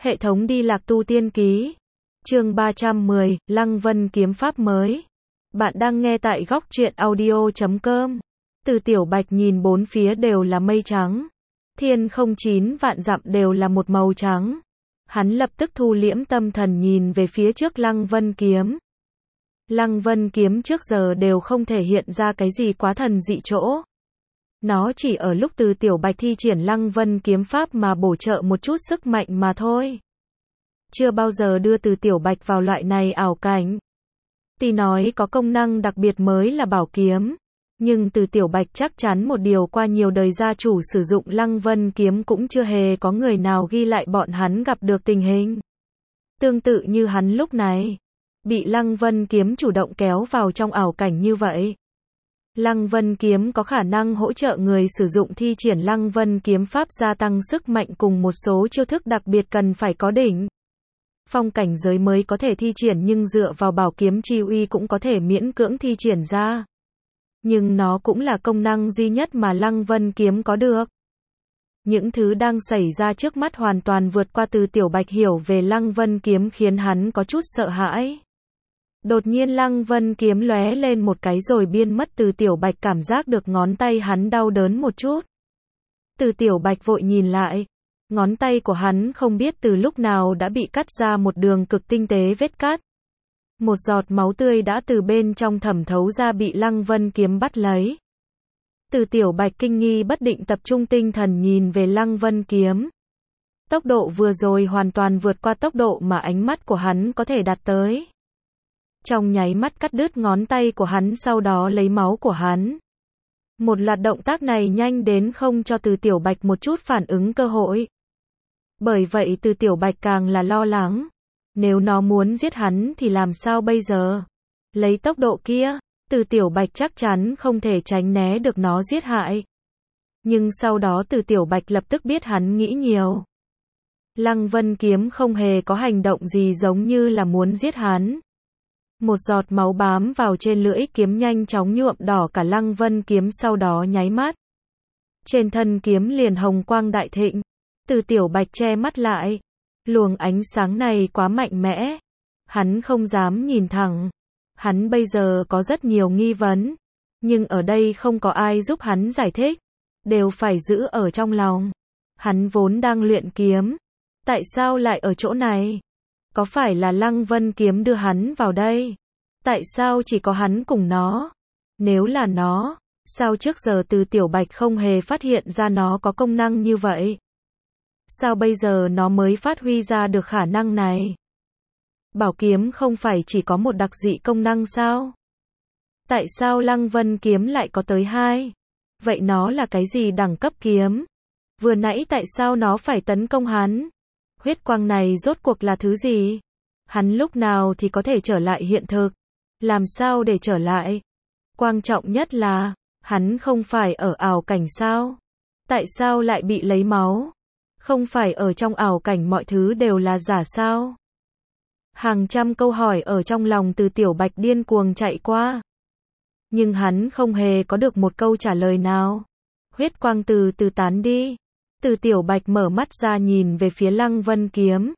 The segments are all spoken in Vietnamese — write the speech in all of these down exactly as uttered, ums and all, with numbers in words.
Hệ thống đi lạc tu tiên ký. Chương ba trăm mười, Lăng Vân kiếm pháp mới. Bạn đang nghe tại góc truyện audio chấm com. Từ Tiểu Bạch nhìn bốn phía đều là mây trắng. Thiên không chín vạn dặm đều là một màu trắng. Hắn lập tức thu liễm tâm thần nhìn về phía trước Lăng Vân kiếm. Lăng Vân kiếm trước giờ đều không thể hiện ra cái gì quá thần dị chỗ. Nó chỉ ở lúc Từ Tiểu Bạch thi triển Lăng Vân kiếm pháp mà bổ trợ một chút sức mạnh mà thôi. Chưa bao giờ đưa Từ Tiểu Bạch vào loại này ảo cảnh. Tuy nói có công năng đặc biệt mới là bảo kiếm, nhưng Từ Tiểu Bạch chắc chắn một điều, qua nhiều đời gia chủ sử dụng Lăng Vân kiếm cũng chưa hề có người nào ghi lại bọn hắn gặp được tình hình tương tự như hắn lúc này, bị Lăng Vân kiếm chủ động kéo vào trong ảo cảnh như vậy. Lăng Vân kiếm có khả năng hỗ trợ người sử dụng thi triển Lăng Vân kiếm pháp gia tăng sức mạnh cùng một số chiêu thức đặc biệt cần phải có đỉnh phong cảnh giới mới có thể thi triển, nhưng dựa vào bảo kiếm chi uy cũng có thể miễn cưỡng thi triển ra. Nhưng nó cũng là công năng duy nhất mà Lăng Vân kiếm có được. Những thứ đang xảy ra trước mắt hoàn toàn vượt qua Từ Tiểu Bạch hiểu về Lăng Vân kiếm, khiến hắn có chút sợ hãi. Đột nhiên Lăng Vân kiếm lóe lên một cái rồi biến mất. Từ Tiểu Bạch cảm giác được ngón tay hắn đau đớn một chút. Từ Tiểu Bạch vội nhìn lại. Ngón tay của hắn không biết từ lúc nào đã bị cắt ra một đường cực tinh tế vết cắt. Một giọt máu tươi đã từ bên trong thẩm thấu ra, bị Lăng Vân kiếm bắt lấy. Từ Tiểu Bạch kinh nghi bất định tập trung tinh thần nhìn về Lăng Vân kiếm. Tốc độ vừa rồi hoàn toàn vượt qua tốc độ mà ánh mắt của hắn có thể đạt tới. Trong nháy mắt cắt đứt ngón tay của hắn, sau đó lấy máu của hắn. Một loạt động tác này nhanh đến không cho Từ Tiểu Bạch một chút phản ứng cơ hội. Bởi vậy Từ Tiểu Bạch càng là lo lắng. Nếu nó muốn giết hắn thì làm sao bây giờ? Lấy tốc độ kia, Từ Tiểu Bạch chắc chắn không thể tránh né được nó giết hại. Nhưng sau đó Từ Tiểu Bạch lập tức biết hắn nghĩ nhiều. Lăng Vân kiếm không hề có hành động gì giống như là muốn giết hắn. Một giọt máu bám vào trên lưỡi kiếm nhanh chóng nhuộm đỏ cả Lăng Vân kiếm, sau đó nháy mắt. Trên thân kiếm liền hồng quang đại thịnh. Từ Tiểu Bạch che mắt lại. Luồng ánh sáng này quá mạnh mẽ. Hắn không dám nhìn thẳng. Hắn bây giờ có rất nhiều nghi vấn. Nhưng ở đây không có ai giúp hắn giải thích. Đều phải giữ ở trong lòng. Hắn vốn đang luyện kiếm. Tại sao lại ở chỗ này? Có phải là Lăng Vân kiếm đưa hắn vào đây? Tại sao chỉ có hắn cùng nó? Nếu là nó, sao trước giờ Từ Tiểu Bạch không hề phát hiện ra nó có công năng như vậy? Sao bây giờ nó mới phát huy ra được khả năng này? Bảo kiếm không phải chỉ có một đặc dị công năng sao? Tại sao Lăng Vân kiếm lại có tới hai? Vậy nó là cái gì đẳng cấp kiếm? Vừa nãy tại sao nó phải tấn công hắn? Huyết quang này rốt cuộc là thứ gì? Hắn lúc nào thì có thể trở lại hiện thực? Làm sao để trở lại? Quan trọng nhất là, hắn không phải ở ảo cảnh sao? Tại sao lại bị lấy máu? Không phải ở trong ảo cảnh mọi thứ đều là giả sao? Hàng trăm câu hỏi ở trong lòng Từ Tiểu Bạch điên cuồng chạy qua. Nhưng hắn không hề có được một câu trả lời nào. Huyết quang từ từ tán đi. Từ Tiểu Bạch mở mắt ra nhìn về phía Lăng Vân kiếm.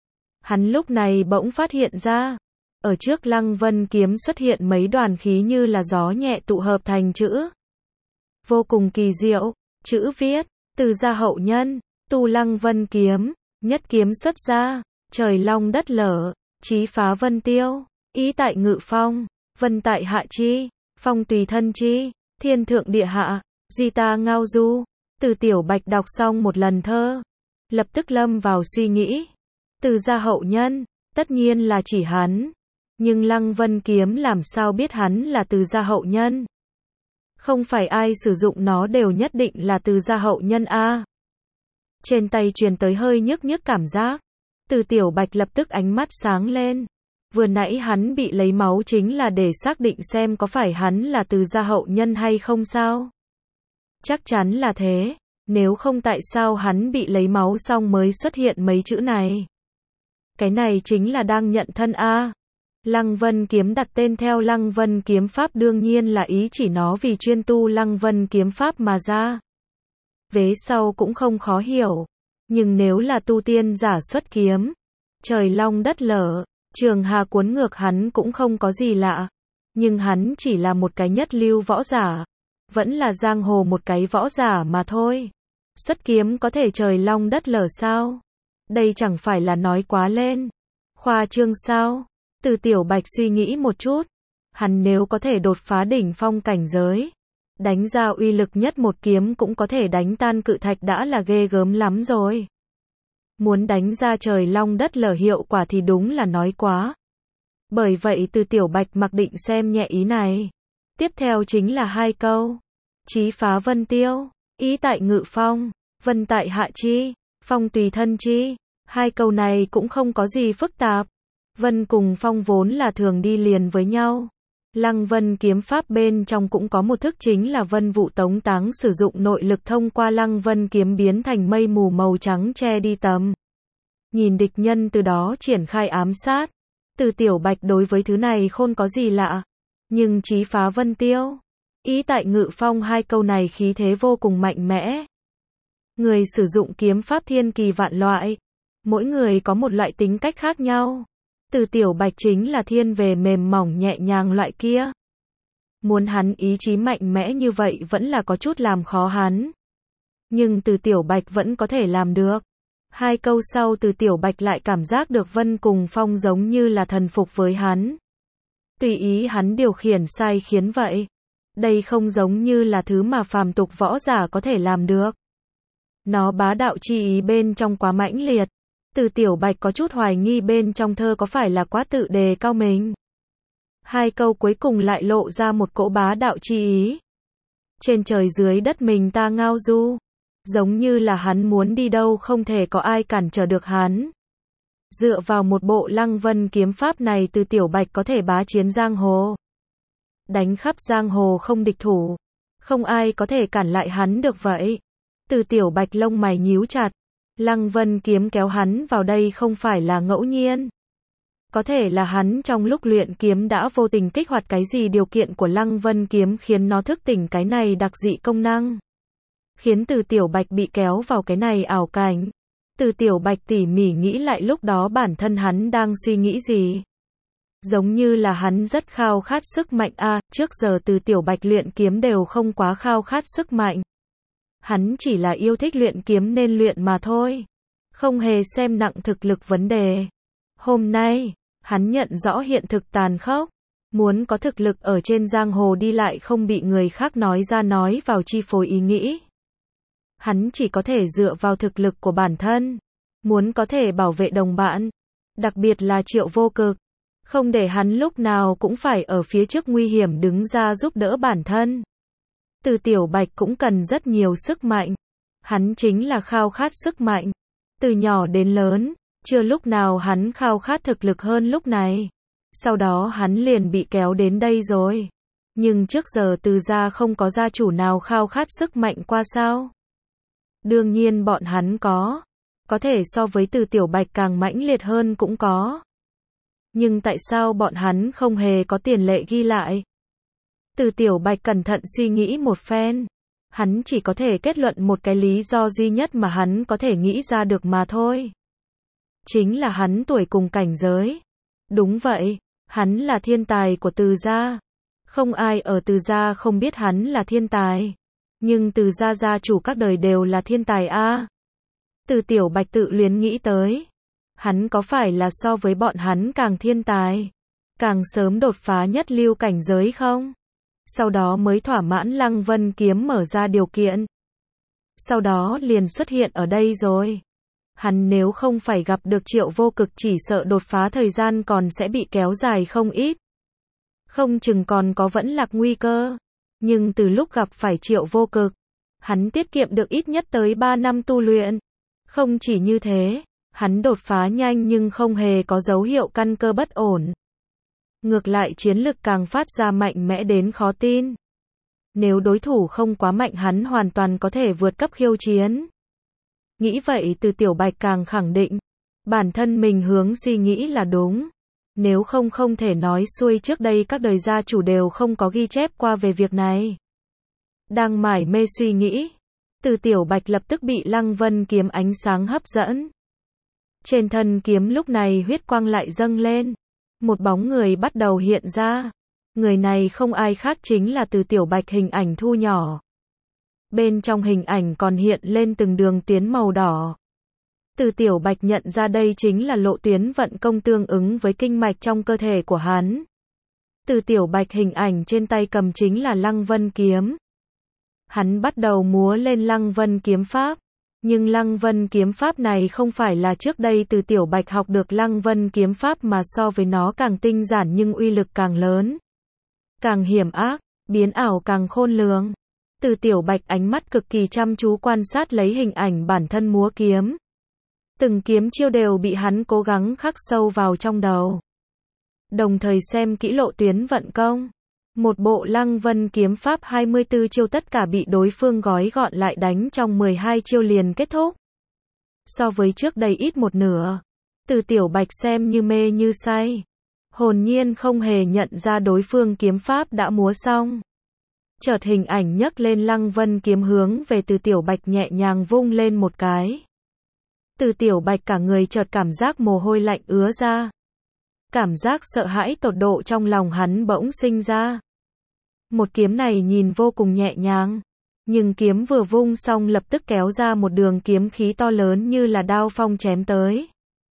Hắn lúc này bỗng phát hiện ra, ở trước Lăng Vân kiếm xuất hiện mấy đoàn khí như là gió nhẹ tụ hợp thành chữ. Vô cùng kỳ diệu, chữ viết, Từ gia hậu nhân, tu Lăng Vân kiếm, nhất kiếm xuất ra, trời long đất lở, chí phá vân tiêu, ý tại ngự phong, vân tại hạ chi, phong tùy thân chi, thiên thượng địa hạ, duy ta ngao du. Từ Tiểu Bạch đọc xong một lần thơ, lập tức lâm vào suy nghĩ. Từ gia hậu nhân, tất nhiên là chỉ hắn. Nhưng Lăng Vân kiếm làm sao biết hắn là Từ gia hậu nhân? Không phải ai sử dụng nó đều nhất định là Từ gia hậu nhân a. Trên tay truyền tới hơi nhức nhức cảm giác. Từ Tiểu Bạch lập tức ánh mắt sáng lên. Vừa nãy hắn bị lấy máu chính là để xác định xem có phải hắn là Từ gia hậu nhân hay không sao? Chắc chắn là thế, nếu không tại sao hắn bị lấy máu xong mới xuất hiện mấy chữ này? Cái này chính là đang nhận thân a. Lăng Vân kiếm đặt tên theo Lăng Vân kiếm pháp đương nhiên là ý chỉ nó vì chuyên tu Lăng Vân kiếm pháp mà ra. Vế sau cũng không khó hiểu. Nhưng nếu là tu tiên giả xuất kiếm, trời long đất lở, trường hà cuốn ngược hắn cũng không có gì lạ. Nhưng hắn chỉ là một cái nhất lưu võ giả. Vẫn là giang hồ một cái võ giả mà thôi. Xuất kiếm có thể trời long đất lở sao? Đây chẳng phải là nói quá lên. Khoa trương sao? Từ Tiểu Bạch suy nghĩ một chút. Hắn nếu có thể đột phá đỉnh phong cảnh giới, đánh ra uy lực nhất một kiếm cũng có thể đánh tan cự thạch đã là ghê gớm lắm rồi. Muốn đánh ra trời long đất lở hiệu quả thì đúng là nói quá. Bởi vậy Từ Tiểu Bạch mặc định xem nhẹ ý này. Tiếp theo chính là hai câu. Chí phá vân tiêu, ý tại ngự phong, vân tại hạ chi, phong tùy thân chi. Hai câu này cũng không có gì phức tạp. Vân cùng phong vốn là thường đi liền với nhau. Lăng vân kiếm pháp bên trong cũng có một thức chính là vân vụ tống táng, sử dụng nội lực thông qua lăng vân kiếm biến thành mây mù màu trắng che đi tầm nhìn địch nhân, từ đó triển khai ám sát. Từ Tiểu Bạch đối với thứ này không có gì lạ. Nhưng chí phá vân tiêu, ý tại ngự phong, hai câu này khí thế vô cùng mạnh mẽ. Người sử dụng kiếm pháp thiên kỳ vạn loại. Mỗi người có một loại tính cách khác nhau. Từ Tiểu Bạch chính là thiên về mềm mỏng nhẹ nhàng loại kia. Muốn hắn ý chí mạnh mẽ như vậy vẫn là có chút làm khó hắn. Nhưng Từ Tiểu Bạch vẫn có thể làm được. Hai câu sau Từ Tiểu Bạch lại cảm giác được Vân cùng Phong giống như là thần phục với hắn. Tùy ý hắn điều khiển sai khiến vậy. Đây không giống như là thứ mà phàm tục võ giả có thể làm được. Nó bá đạo chi ý bên trong quá mãnh liệt. Từ Tiểu Bạch có chút hoài nghi bên trong thơ có phải là quá tự đề cao mình. Hai câu cuối cùng lại lộ ra một cỗ bá đạo chi ý. Trên trời dưới đất mình ta ngao du. Giống như là hắn muốn đi đâu không thể có ai cản trở được hắn. Dựa vào một bộ lăng vân kiếm pháp này, Từ Tiểu Bạch có thể bá chiến giang hồ. Đánh khắp giang hồ không địch thủ. Không ai có thể cản lại hắn được vậy. Từ Tiểu Bạch lông mày nhíu chặt. Lăng vân kiếm kéo hắn vào đây không phải là ngẫu nhiên. Có thể là hắn trong lúc luyện kiếm đã vô tình kích hoạt cái gì điều kiện của lăng vân kiếm khiến nó thức tỉnh cái này đặc dị công năng. Khiến Từ Tiểu Bạch bị kéo vào cái này ảo cảnh. Từ Tiểu Bạch tỉ mỉ nghĩ lại lúc đó bản thân hắn đang suy nghĩ gì. Giống như là hắn rất khao khát sức mạnh a, à, trước giờ Từ Tiểu Bạch luyện kiếm đều không quá khao khát sức mạnh. Hắn chỉ là yêu thích luyện kiếm nên luyện mà thôi. Không hề xem nặng thực lực vấn đề. Hôm nay, hắn nhận rõ hiện thực tàn khốc. Muốn có thực lực ở trên giang hồ đi lại không bị người khác nói ra nói vào chi phối ý nghĩ. Hắn chỉ có thể dựa vào thực lực của bản thân. Muốn có thể bảo vệ đồng bạn. Đặc biệt là Triệu Vô Cực. Không để hắn lúc nào cũng phải ở phía trước nguy hiểm đứng ra giúp đỡ bản thân. Từ Tiểu Bạch cũng cần rất nhiều sức mạnh. Hắn chính là khao khát sức mạnh. Từ nhỏ đến lớn, chưa lúc nào hắn khao khát thực lực hơn lúc này. Sau đó hắn liền bị kéo đến đây rồi. Nhưng trước giờ Từ gia không có gia chủ nào khao khát sức mạnh qua sao? Đương nhiên bọn hắn có. Có thể so với Từ Tiểu Bạch càng mãnh liệt hơn cũng có. Nhưng tại sao bọn hắn không hề có tiền lệ ghi lại? Từ Tiểu Bạch cẩn thận suy nghĩ một phen. Hắn chỉ có thể kết luận một cái lý do duy nhất mà hắn có thể nghĩ ra được mà thôi. Chính là hắn tuổi cùng cảnh giới. Đúng vậy, hắn là thiên tài của Từ gia. Không ai ở Từ gia không biết hắn là thiên tài. Nhưng Từ gia gia chủ các đời đều là thiên tài a. À. Từ Tiểu Bạch tự luyến nghĩ tới. Hắn có phải là so với bọn hắn càng thiên tài, càng sớm đột phá nhất lưu cảnh giới không? Sau đó mới thỏa mãn Lăng Vân kiếm mở ra điều kiện. Sau đó liền xuất hiện ở đây rồi. Hắn nếu không phải gặp được Triệu Vô Cực chỉ sợ đột phá thời gian còn sẽ bị kéo dài không ít. Không chừng còn có vẫn lạc nguy cơ. Nhưng từ lúc gặp phải Triệu Vô Cực, hắn tiết kiệm được ít nhất tới ba năm tu luyện. Không chỉ như thế, hắn đột phá nhanh nhưng không hề có dấu hiệu căn cơ bất ổn. Ngược lại chiến lực càng phát ra mạnh mẽ đến khó tin. Nếu đối thủ không quá mạnh hắn hoàn toàn có thể vượt cấp khiêu chiến. Nghĩ vậy Từ Tiểu Bạch càng khẳng định. Bản thân mình hướng suy nghĩ là đúng. Nếu không không thể nói xuôi trước đây các đời gia chủ đều không có ghi chép qua về việc này. Đang mải mê suy nghĩ. Từ Tiểu Bạch lập tức bị Lăng Vân kiếm ánh sáng hấp dẫn. Trên thân kiếm lúc này huyết quang lại dâng lên. Một bóng người bắt đầu hiện ra. Người này không ai khác chính là Từ Tiểu Bạch hình ảnh thu nhỏ. Bên trong hình ảnh còn hiện lên từng đường tuyến màu đỏ. Từ Tiểu Bạch nhận ra đây chính là lộ tuyến vận công tương ứng với kinh mạch trong cơ thể của hắn. Từ Tiểu Bạch hình ảnh trên tay cầm chính là Lăng Vân kiếm. Hắn bắt đầu múa lên Lăng Vân kiếm pháp. Nhưng Lăng Vân kiếm pháp này không phải là trước đây Từ Tiểu Bạch học được Lăng Vân kiếm pháp mà so với nó càng tinh giản nhưng uy lực càng lớn. Càng hiểm ác, biến ảo càng khôn lường. Từ Tiểu Bạch ánh mắt cực kỳ chăm chú quan sát lấy hình ảnh bản thân múa kiếm. Từng kiếm chiêu đều bị hắn cố gắng khắc sâu vào trong đầu. Đồng thời xem kỹ lộ tuyến vận công. Một bộ Lăng Vân kiếm pháp hai mươi tư chiêu tất cả bị đối phương gói gọn lại đánh trong mười hai chiêu liền kết thúc. So với trước đây ít một nửa. Từ Tiểu Bạch xem như mê như say. Hồn nhiên không hề nhận ra đối phương kiếm pháp đã múa xong. Chợt hình ảnh nhấc lên Lăng Vân kiếm hướng về Từ Tiểu Bạch nhẹ nhàng vung lên một cái. Từ Tiểu Bạch cả người chợt cảm giác mồ hôi lạnh ứa ra. Cảm giác sợ hãi tột độ trong lòng hắn bỗng sinh ra. Một kiếm này nhìn vô cùng nhẹ nhàng. Nhưng kiếm vừa vung xong lập tức kéo ra một đường kiếm khí to lớn như là đao phong chém tới.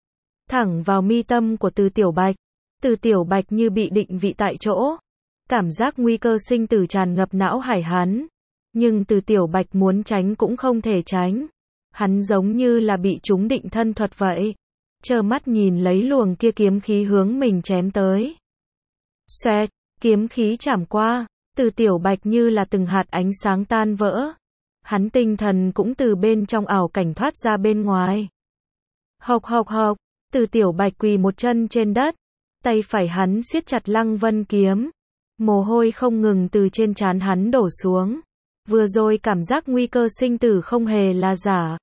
Thẳng vào mi tâm của Từ Tiểu Bạch. Từ Tiểu Bạch như bị định vị tại chỗ. Cảm giác nguy cơ sinh tử tràn ngập não hải hắn. Nhưng Từ Tiểu Bạch muốn tránh cũng không thể tránh. Hắn giống như là bị trúng định thân thuật vậy. Trơ mắt nhìn lấy luồng kia kiếm khí hướng mình chém tới. Xoẹt, kiếm khí chảm qua. Từ Tiểu Bạch như là từng hạt ánh sáng tan vỡ. Hắn tinh thần cũng từ bên trong ảo cảnh thoát ra bên ngoài. Hộc hộc hộc, Từ Tiểu Bạch quỳ một chân trên đất. Tay phải hắn siết chặt Lăng Vân kiếm. Mồ hôi không ngừng từ trên trán hắn đổ xuống. Vừa rồi cảm giác nguy cơ sinh tử không hề là giả.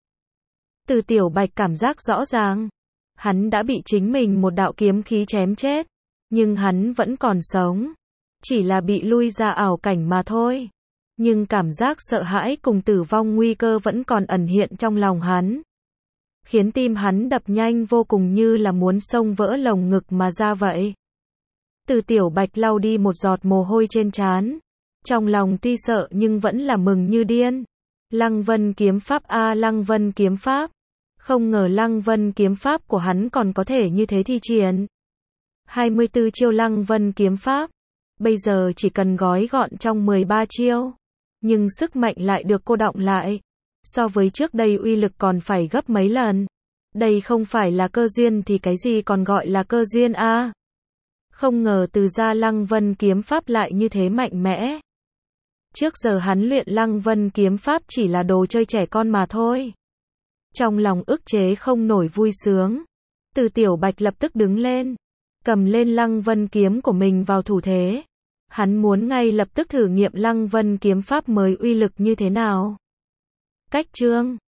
Từ Tiểu Bạch cảm giác rõ ràng. Hắn đã bị chính mình một đạo kiếm khí chém chết. Nhưng hắn vẫn còn sống. Chỉ là bị lui ra ảo cảnh mà thôi. Nhưng cảm giác sợ hãi cùng tử vong nguy cơ vẫn còn ẩn hiện trong lòng hắn. Khiến tim hắn đập nhanh vô cùng như là muốn xông vỡ lồng ngực mà ra vậy. Từ Tiểu Bạch lau đi một giọt mồ hôi trên trán. Trong lòng tuy sợ nhưng vẫn là mừng như điên. Lăng Vân kiếm pháp a Lăng Vân kiếm pháp. Không ngờ Lăng Vân kiếm pháp của hắn còn có thể như thế thi triển. hai mươi tư chiêu Lăng Vân kiếm pháp. Bây giờ chỉ cần gói gọn trong mười ba chiêu. Nhưng sức mạnh lại được cô đọng lại. So với trước đây uy lực còn phải gấp mấy lần. Đây không phải là cơ duyên thì cái gì còn gọi là cơ duyên a? À? Không ngờ từ ra Lăng Vân kiếm pháp lại như thế mạnh mẽ. Trước giờ hắn luyện Lăng Vân kiếm pháp chỉ là đồ chơi trẻ con mà thôi. Trong lòng ức chế không nổi vui sướng. Từ Tiểu Bạch lập tức đứng lên. Cầm lên Lăng Vân kiếm của mình vào thủ thế. Hắn muốn ngay lập tức thử nghiệm Lăng Vân kiếm pháp mới uy lực như thế nào. Cách chương